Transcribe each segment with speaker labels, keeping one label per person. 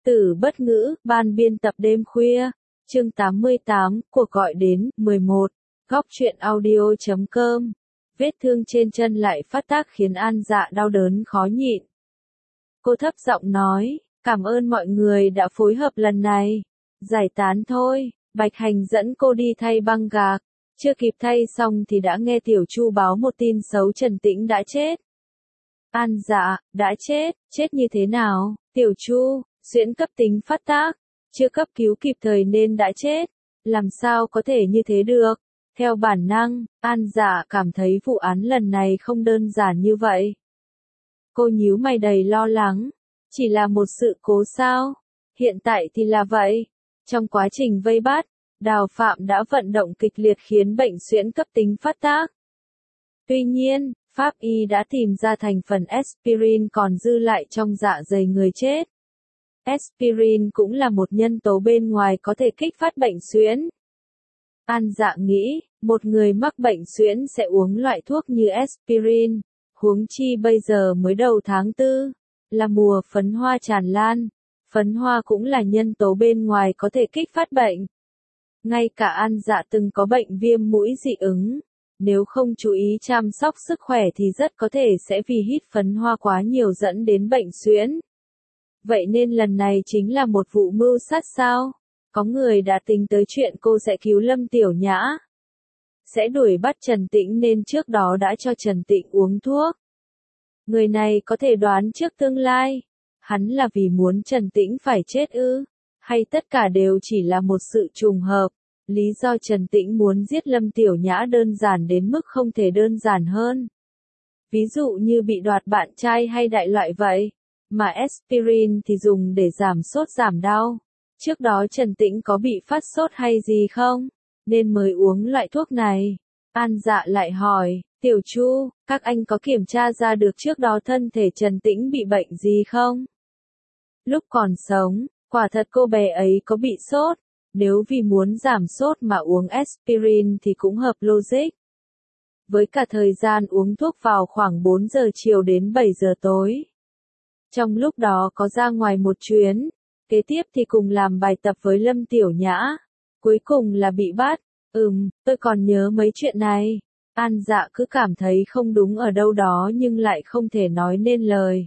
Speaker 1: Tử bất ngữ, ban biên tập đêm khuya, chương 88, cuộc gọi đến, 11, góc truyện audio.com. Vết thương trên chân lại phát tác khiến An Dạ đau đớn khó nhịn. Cô thấp giọng nói, cảm ơn mọi người đã phối hợp lần này. Giải tán thôi, Bạch Hành dẫn cô đi thay băng gạc. Chưa kịp thay xong thì đã nghe Tiểu Chu báo một tin xấu, Trần Tĩnh đã chết. An Dạ, đã chết, chết như thế nào? Tiểu Chu, xuyễn cấp tính phát tác, chưa cấp cứu kịp thời nên đã chết. Làm sao có thể như thế được? Theo bản năng, An Dạ cảm thấy vụ án lần này không đơn giản như vậy. Cô nhíu mày đầy lo lắng. Chỉ là một sự cố sao? Hiện tại thì là vậy. Trong quá trình vây bắt, Đào Phạm đã vận động kịch liệt khiến bệnh xuyễn cấp tính phát tác. Tuy nhiên, pháp y đã tìm ra thành phần aspirin còn dư lại trong dạ dày người chết. Aspirin cũng là một nhân tố bên ngoài có thể kích phát bệnh xuyễn. An Dạ nghĩ, một người mắc bệnh xuyễn sẽ uống loại thuốc như aspirin, huống chi bây giờ mới đầu tháng 4, là mùa phấn hoa tràn lan. Phấn hoa cũng là nhân tố bên ngoài có thể kích phát bệnh. Ngay cả An Dạ từng có bệnh viêm mũi dị ứng. Nếu không chú ý chăm sóc sức khỏe thì rất có thể sẽ vì hít phấn hoa quá nhiều dẫn đến bệnh xuyễn. Vậy nên lần này chính là một vụ mưu sát sao? Có người đã tính tới chuyện cô sẽ cứu Lâm Tiểu Nhã, sẽ đuổi bắt Trần Tĩnh nên trước đó đã cho Trần Tĩnh uống thuốc. Người này có thể đoán trước tương lai. Hắn là vì muốn Trần Tĩnh phải chết ư? Hay tất cả đều chỉ là một sự trùng hợp? Lý do Trần Tĩnh muốn giết Lâm Tiểu Nhã đơn giản đến mức không thể đơn giản hơn. Ví dụ như bị đoạt bạn trai hay đại loại vậy. Mà aspirin thì dùng để giảm sốt giảm đau. Trước đó Trần Tĩnh có bị phát sốt hay gì không? Nên mới uống loại thuốc này. An Dạ lại hỏi, Tiểu Chu, các anh có kiểm tra ra được trước đó thân thể Trần Tĩnh bị bệnh gì không? Lúc còn sống, quả thật cô bé ấy có bị sốt. Nếu vì muốn giảm sốt mà uống aspirin thì cũng hợp logic. Với cả thời gian uống thuốc vào khoảng 4 giờ chiều đến 7 giờ tối. Trong lúc đó có ra ngoài một chuyến, kế tiếp thì cùng làm bài tập với Lâm Tiểu Nhã. Cuối cùng là bị bắt. Tôi còn nhớ mấy chuyện này. An Dạ cứ cảm thấy không đúng ở đâu đó nhưng lại không thể nói nên lời.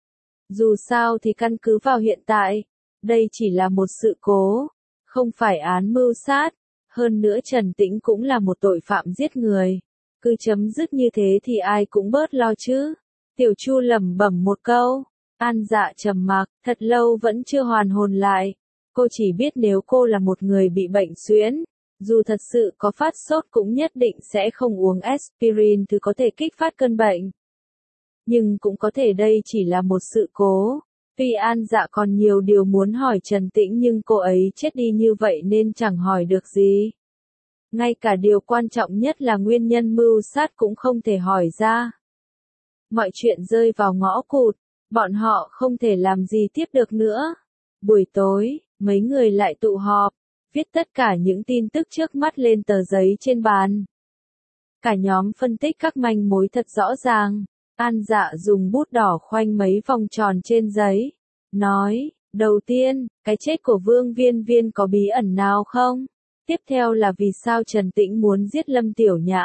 Speaker 1: Dù sao thì căn cứ vào hiện tại, đây chỉ là một sự cố, không phải án mưu sát. Hơn nữa Trần Tĩnh cũng là một tội phạm giết người. Cứ chấm dứt như thế thì ai cũng bớt lo chứ. Tiểu Chu lẩm bẩm một câu. An Dạ trầm mặc, thật lâu vẫn chưa hoàn hồn lại. Cô chỉ biết nếu cô là một người bị bệnh xuyễn, dù thật sự có phát sốt cũng nhất định sẽ không uống aspirin thứ có thể kích phát cơn bệnh. Nhưng cũng có thể đây chỉ là một sự cố. Tuy An Dạ còn nhiều điều muốn hỏi Trần Tĩnh nhưng cô ấy chết đi như vậy nên chẳng hỏi được gì. Ngay cả điều quan trọng nhất là nguyên nhân mưu sát cũng không thể hỏi ra. Mọi chuyện rơi vào ngõ cụt, bọn họ không thể làm gì tiếp được nữa. Buổi tối, mấy người lại tụ họp, viết tất cả những tin tức trước mắt lên tờ giấy trên bàn. Cả nhóm phân tích các manh mối thật rõ ràng. An Dạ dùng bút đỏ khoanh mấy vòng tròn trên giấy. Nói, đầu tiên, cái chết của Vương Viên Viên có bí ẩn nào không? Tiếp theo là vì sao Trần Tĩnh muốn giết Lâm Tiểu Nhã?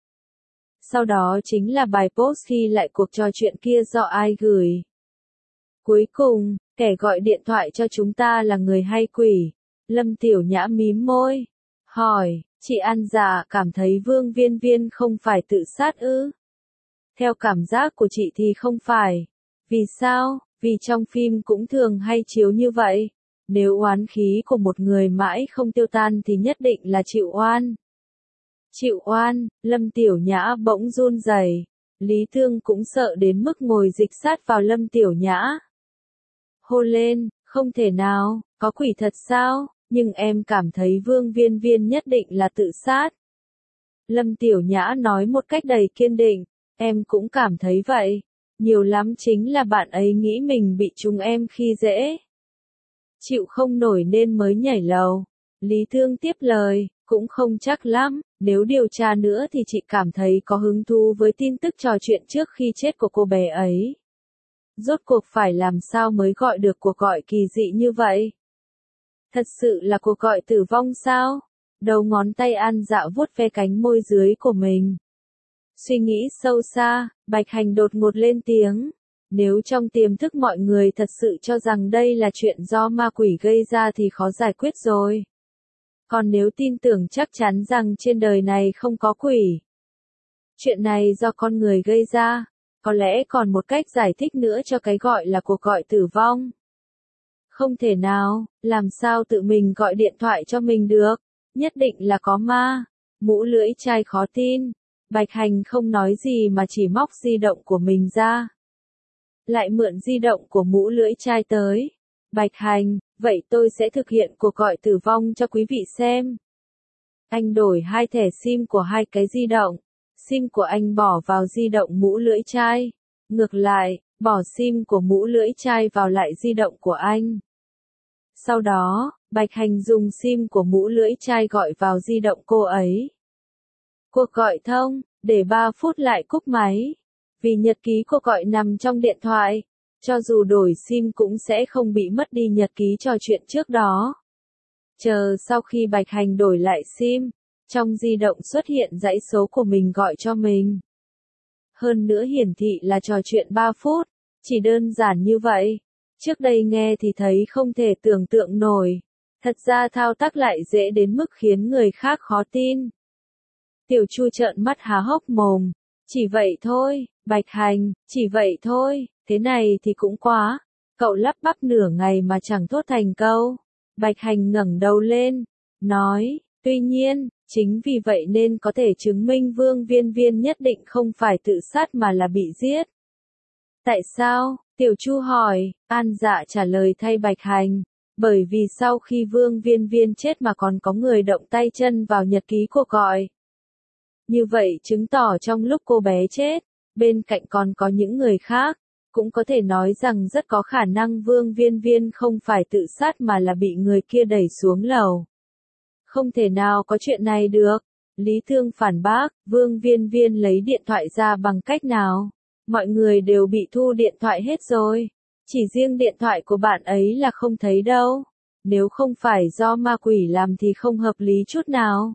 Speaker 1: Sau đó chính là bài post ghi lại cuộc trò chuyện kia do ai gửi. Cuối cùng, kẻ gọi điện thoại cho chúng ta là người hay quỷ? Lâm Tiểu Nhã mím môi. Hỏi, chị An Dạ cảm thấy Vương Viên Viên không phải tự sát ư? Theo cảm giác của chị thì không phải. Vì sao? Vì trong phim cũng thường hay chiếu như vậy. Nếu oán khí của một người mãi không tiêu tan thì nhất định là chịu oan. Chịu oan, Lâm Tiểu Nhã bỗng run rẩy. Lý Thương cũng sợ đến mức ngồi dịch sát vào Lâm Tiểu Nhã. Hô lên, không thể nào, có quỷ thật sao? Nhưng em cảm thấy Vương Viên Viên nhất định là tự sát. Lâm Tiểu Nhã nói một cách đầy kiên định, em cũng cảm thấy vậy. Nhiều lắm chính là bạn ấy nghĩ mình bị chúng em khi dễ. Chịu không nổi nên mới nhảy lầu. Lý Thương tiếp lời, cũng không chắc lắm, nếu điều tra nữa thì chị cảm thấy có hứng thú với tin tức trò chuyện trước khi chết của cô bé ấy. Rốt cuộc phải làm sao mới gọi được cuộc gọi kỳ dị như vậy? Thật sự là cuộc gọi tử vong sao? Đầu ngón tay An Dạ vuốt ve cánh môi dưới của mình. Suy nghĩ sâu xa, Bạch Hành đột ngột lên tiếng. Nếu trong tiềm thức mọi người thật sự cho rằng đây là chuyện do ma quỷ gây ra thì khó giải quyết rồi. Còn nếu tin tưởng chắc chắn rằng trên đời này không có quỷ, chuyện này do con người gây ra, có lẽ còn một cách giải thích nữa cho cái gọi là cuộc gọi tử vong. Không thể nào, làm sao tự mình gọi điện thoại cho mình được, nhất định là có ma. Mũ lưỡi chai khó tin. Bạch Hành không nói gì mà chỉ móc di động của mình ra. Lại mượn di động của mũ lưỡi chai tới. Bạch Hành, vậy tôi sẽ thực hiện cuộc gọi tử vong cho quý vị xem. Anh đổi 2 thẻ SIM của 2 cái di động. SIM của anh bỏ vào di động mũ lưỡi chai. Ngược lại, bỏ SIM của mũ lưỡi chai vào lại di động của anh. Sau đó, Bạch Hành dùng SIM của mũ lưỡi chai gọi vào di động cô ấy. Cuộc gọi thông, để 3 phút lại cúp máy. Vì nhật ký cuộc gọi nằm trong điện thoại, cho dù đổi SIM cũng sẽ không bị mất đi nhật ký trò chuyện trước đó. Chờ sau khi Bạch Hành đổi lại SIM, trong di động xuất hiện dãy số của mình gọi cho mình. Hơn nữa hiển thị là trò chuyện 3 phút, chỉ đơn giản như vậy. Trước đây nghe thì thấy không thể tưởng tượng nổi. Thật ra thao tác lại dễ đến mức khiến người khác khó tin. Tiểu Chu trợn mắt há hốc mồm. Chỉ vậy thôi, Bạch Hành, chỉ vậy thôi, thế này thì cũng quá. Cậu lắp bắp nửa ngày mà chẳng thốt thành câu. Bạch Hành ngẩng đầu lên, nói, tuy nhiên, chính vì vậy nên có thể chứng minh Vương Viên Viên nhất định không phải tự sát mà là bị giết. Tại sao? Tiểu Chu hỏi. An Dạ trả lời thay Bạch Hành. Bởi vì sau khi Vương Viên Viên chết mà còn có người động tay chân vào nhật ký cuộc gọi. Như vậy chứng tỏ trong lúc cô bé chết, bên cạnh còn có những người khác, cũng có thể nói rằng rất có khả năng Vương Viên Viên không phải tự sát mà là bị người kia đẩy xuống lầu. Không thể nào có chuyện này được. Lý Thương phản bác, Vương Viên Viên lấy điện thoại ra bằng cách nào? Mọi người đều bị thu điện thoại hết rồi. Chỉ riêng điện thoại của bạn ấy là không thấy đâu. Nếu không phải do ma quỷ làm thì không hợp lý chút nào.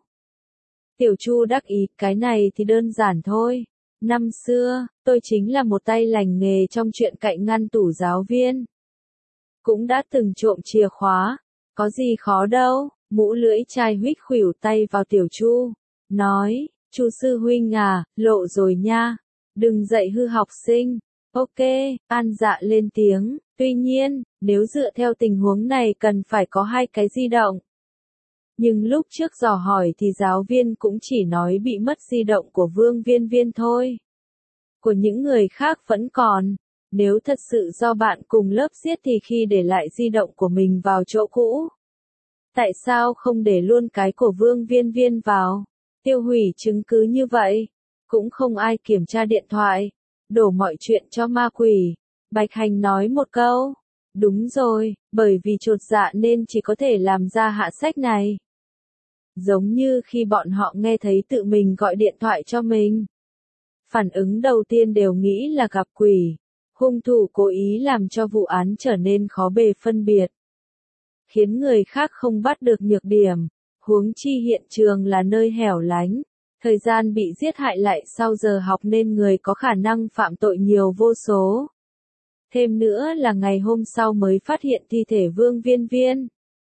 Speaker 1: Tiểu Chu đắc ý, cái này thì đơn giản thôi. Năm xưa, tôi chính là một tay lành nghề trong chuyện cạnh ngăn tủ giáo viên. Cũng đã từng trộm chìa khóa. Có gì khó đâu. Mũ lưỡi chai huých khuỷu tay vào Tiểu Chu. Nói, Chu sư huynh à, lộ rồi nha. Đừng dạy hư học sinh. Ok, An Dạ lên tiếng. Tuy nhiên, nếu dựa theo tình huống này cần phải có 2 cái di động. Nhưng lúc trước dò hỏi thì giáo viên cũng chỉ nói bị mất di động của Vương Viên Viên thôi. Của những người khác vẫn còn. Nếu thật sự do bạn cùng lớp giết thì khi để lại di động của mình vào chỗ cũ. Tại sao không để luôn cái của Vương Viên Viên vào? Tiêu hủy chứng cứ như vậy. Cũng không ai kiểm tra điện thoại. Đổ mọi chuyện cho ma quỷ. Bạch Hành nói một câu. Đúng rồi, bởi vì chột dạ nên chỉ có thể làm ra hạ sách này. Giống như khi bọn họ nghe thấy tự mình gọi điện thoại cho mình. Phản ứng đầu tiên đều nghĩ là gặp quỷ. Hung thủ cố ý làm cho vụ án trở nên khó bề phân biệt. Khiến người khác không bắt được nhược điểm. Huống chi hiện trường là nơi hẻo lánh. Thời gian bị giết hại lại sau giờ học nên người có khả năng phạm tội nhiều vô số. Thêm nữa là ngày hôm sau mới phát hiện thi thể Vương Viên Viên.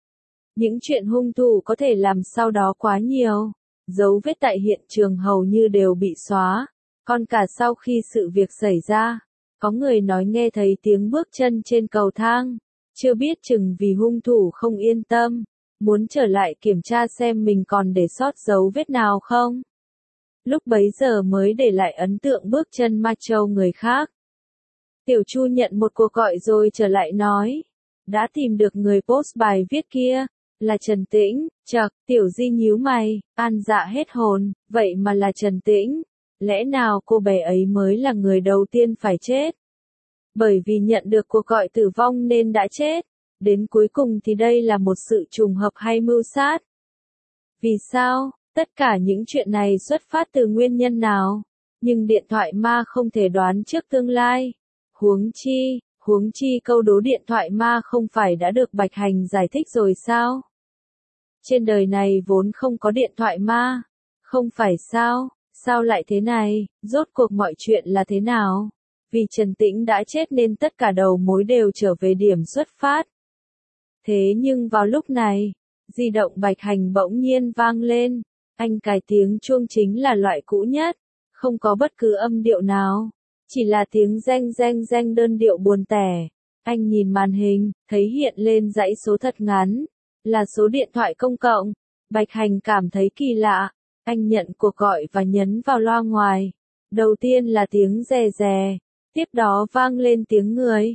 Speaker 1: Những chuyện hung thủ có thể làm sau đó quá nhiều. Dấu vết tại hiện trường hầu như đều bị xóa. Còn cả sau khi sự việc xảy ra, có người nói nghe thấy tiếng bước chân trên cầu thang. Chưa biết chừng vì hung thủ không yên tâm. Muốn trở lại kiểm tra xem mình còn để sót dấu vết nào không. Lúc bấy giờ mới để lại ấn tượng bước chân ma châu người khác. Tiểu Chu nhận một cuộc gọi rồi trở lại nói. Đã tìm được người post bài viết kia. Là Trần Tĩnh. Chậc, Tiểu Di nhíu mày. An Dạ hết hồn. Vậy mà là Trần Tĩnh. Lẽ nào cô bé ấy mới là người đầu tiên phải chết? Bởi vì nhận được cuộc gọi tử vong nên đã chết. Đến cuối cùng thì đây là một sự trùng hợp hay mưu sát? Vì sao? Tất cả những chuyện này xuất phát từ nguyên nhân nào? Nhưng điện thoại ma không thể đoán trước tương lai. Huống chi, Huống chi câu đố điện thoại ma không phải đã được Bạch Hành giải thích rồi sao? Trên đời này vốn không có điện thoại ma. Không phải sao? Sao lại thế này? Rốt cuộc mọi chuyện là thế nào? Vì Trần Tĩnh đã chết nên tất cả đầu mối đều trở về điểm xuất phát. Thế nhưng vào lúc này, di động Bạch Hành bỗng nhiên vang lên. Anh cài tiếng chuông chính là loại cũ nhất, không có bất cứ âm điệu nào, chỉ là tiếng reng reng reng đơn điệu buồn tẻ. Anh nhìn màn hình, thấy hiện lên dãy số thật ngắn, là số điện thoại công cộng. Bạch Hành cảm thấy kỳ lạ, anh nhận cuộc gọi và nhấn vào loa ngoài. Đầu tiên là tiếng rè rè, tiếp đó vang lên tiếng người.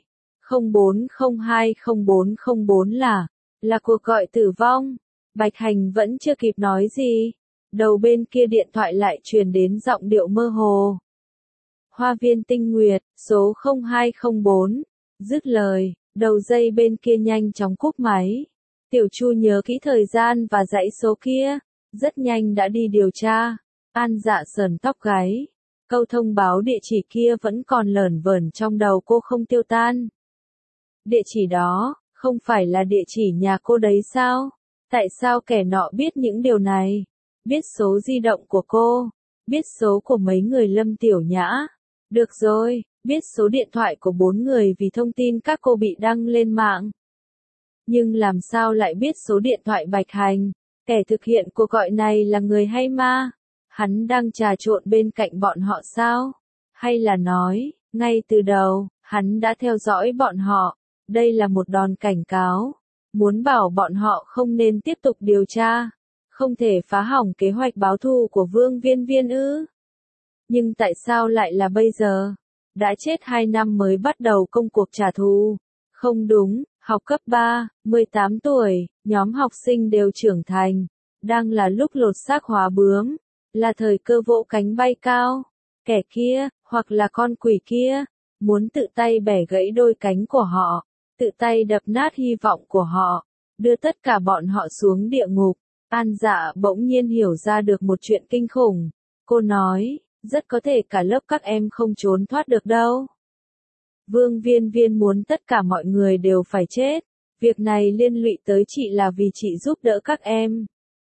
Speaker 1: 04020404 là cuộc gọi tử vong. Bạch Hành vẫn chưa kịp nói gì, đầu bên kia điện thoại lại truyền đến giọng điệu mơ hồ. Hoa viên Tinh Nguyệt, số 0204. Dứt lời, đầu dây bên kia nhanh chóng cúp máy. Tiểu Chu nhớ kỹ thời gian và dãy số kia, rất nhanh đã đi điều tra. An Dạ sờn tóc gáy. Câu thông báo địa chỉ kia vẫn còn lởn vởn trong đầu cô không tiêu tan. Địa chỉ đó, không phải là địa chỉ nhà cô đấy sao? Tại sao kẻ nọ biết những điều này? Biết số di động của cô, biết số của mấy người Lâm Tiểu Nhã. Được rồi, biết số điện thoại của 4 người vì thông tin các cô bị đăng lên mạng. Nhưng làm sao lại biết số điện thoại Bạch Hành? Kẻ thực hiện cuộc gọi này là người hay ma? Hắn đang trà trộn bên cạnh bọn họ sao? Hay là nói, ngay từ đầu, hắn đã theo dõi bọn họ? Đây là một đòn cảnh cáo, muốn bảo bọn họ không nên tiếp tục điều tra, không thể phá hỏng kế hoạch báo thù của Vương Viên Viên ư? Nhưng tại sao lại là bây giờ? Đã chết 2 năm mới bắt đầu công cuộc trả thù. Không đúng, học cấp 3, 18 tuổi, nhóm học sinh đều trưởng thành, đang là lúc lột xác hóa bướm, là thời cơ vỗ cánh bay cao. Kẻ kia, hoặc là con quỷ kia, muốn tự tay bẻ gãy đôi cánh của họ, tự tay đập nát hy vọng của họ, đưa tất cả bọn họ xuống địa ngục. An Dạ bỗng nhiên hiểu ra được một chuyện kinh khủng. Cô nói, rất có thể cả lớp các em không trốn thoát được đâu. Vương Viên Viên muốn tất cả mọi người đều phải chết. Việc này liên lụy tới chị là vì chị giúp đỡ các em.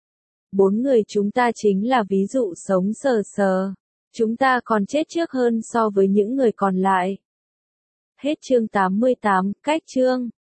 Speaker 1: 4 người chúng ta chính là ví dụ sống sờ sờ. Chúng ta còn chết trước hơn so với những người còn lại. Hết chương 88, cách chương.